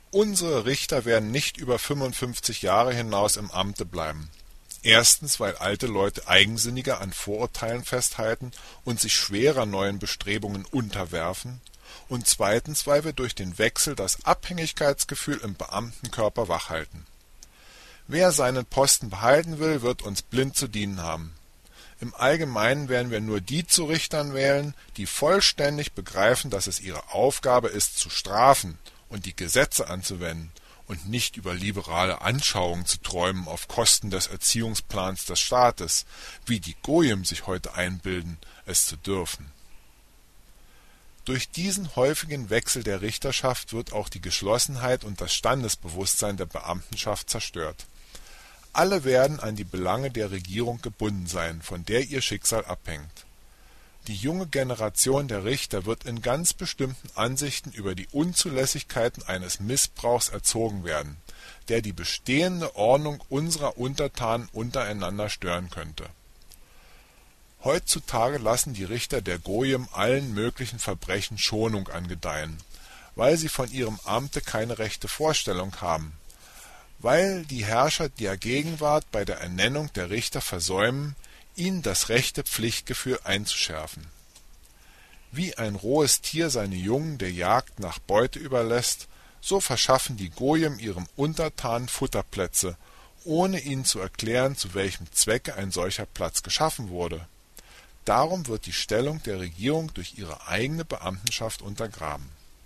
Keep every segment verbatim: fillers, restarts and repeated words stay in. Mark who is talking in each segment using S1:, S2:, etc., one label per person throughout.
S1: Unsere Richter werden nicht über fünfundfünfzig Jahre hinaus im Amte bleiben. Erstens, weil alte Leute eigensinniger an Vorurteilen festhalten und sich schwerer neuen Bestrebungen unterwerfen, und zweitens, weil wir durch den Wechsel das Abhängigkeitsgefühl im Beamtenkörper wachhalten. Wer seinen Posten behalten will, wird uns blind zu dienen haben. Im Allgemeinen werden wir nur die zu Richtern wählen, die vollständig begreifen, dass es ihre Aufgabe ist, zu strafen und die Gesetze anzuwenden und nicht über liberale Anschauungen zu träumen auf Kosten des Erziehungsplans des Staates, wie die Goyim sich heute einbilden, es zu dürfen. Durch diesen häufigen Wechsel der Richterschaft wird auch die Geschlossenheit und das Standesbewusstsein der Beamtenschaft zerstört. Alle werden an die Belange der Regierung gebunden sein, von der ihr Schicksal abhängt. Die junge Generation der Richter wird in ganz bestimmten Ansichten über die Unzulässigkeiten eines Missbrauchs erzogen werden, der die bestehende Ordnung unserer Untertanen untereinander stören könnte. Heutzutage lassen die Richter der Goyim allen möglichen Verbrechen Schonung angedeihen, weil sie von ihrem Amte keine rechte Vorstellung haben, weil die Herrscher der Gegenwart bei der Ernennung der Richter versäumen, ihnen das rechte Pflichtgefühl einzuschärfen. Wie ein rohes Tier seine Jungen der Jagd nach Beute überlässt, so verschaffen die Goyim ihrem Untertanen Futterplätze, ohne ihnen zu erklären, zu welchem Zwecke ein solcher Platz geschaffen wurde. Darum wird die Stellung der Regierung durch ihre eigene Beamtenschaft untergraben.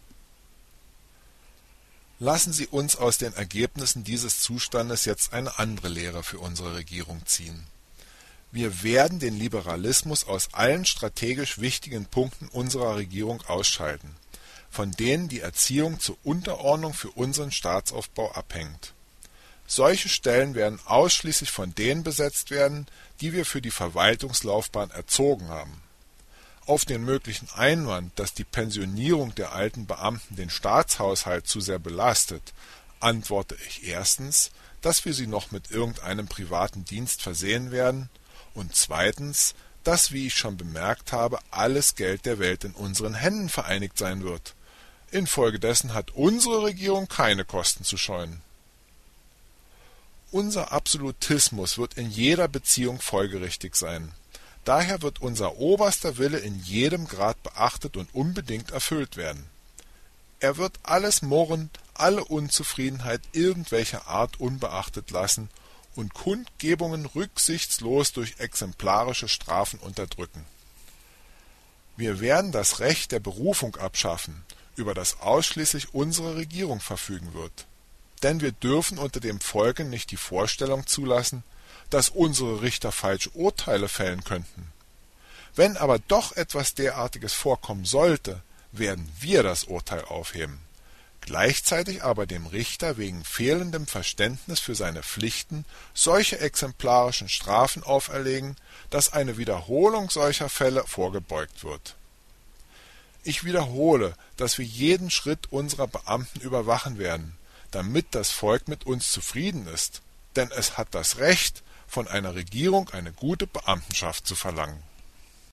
S1: Lassen Sie uns aus den Ergebnissen dieses Zustandes jetzt eine andere Lehre für unsere Regierung ziehen. Wir werden den Liberalismus aus allen strategisch wichtigen Punkten unserer Regierung ausschalten, von denen die Erziehung zur Unterordnung für unseren Staatsaufbau abhängt. Solche Stellen werden ausschließlich von denen besetzt werden, die wir für die Verwaltungslaufbahn erzogen haben. Auf den möglichen Einwand, dass die Pensionierung der alten Beamten den Staatshaushalt zu sehr belastet, antworte ich erstens, dass wir sie noch mit irgendeinem privaten Dienst versehen werden, und zweitens, dass, wie ich schon bemerkt habe, alles Geld der Welt in unseren Händen vereinigt sein wird. Infolgedessen hat unsere Regierung keine Kosten zu scheuen. Unser Absolutismus wird in jeder Beziehung folgerichtig sein. Daher wird unser oberster Wille in jedem Grad beachtet und unbedingt erfüllt werden. Er wird alles Murren, alle Unzufriedenheit irgendwelcher Art unbeachtet lassen und Kundgebungen rücksichtslos durch exemplarische Strafen unterdrücken. Wir werden das Recht der Berufung abschaffen, über das ausschließlich unsere Regierung verfügen wird. Denn wir dürfen unter dem Volke nicht die Vorstellung zulassen, dass unsere Richter falsche Urteile fällen könnten. Wenn aber doch etwas derartiges vorkommen sollte, werden wir das Urteil aufheben, gleichzeitig aber dem Richter wegen fehlendem Verständnis für seine Pflichten solche exemplarischen Strafen auferlegen, dass eine Wiederholung solcher Fälle vorgebeugt wird. Ich wiederhole, dass wir jeden Schritt unserer Beamten überwachen werden, damit das Volk mit uns zufrieden ist, denn es hat das Recht, von einer Regierung eine gute Beamtenschaft zu verlangen.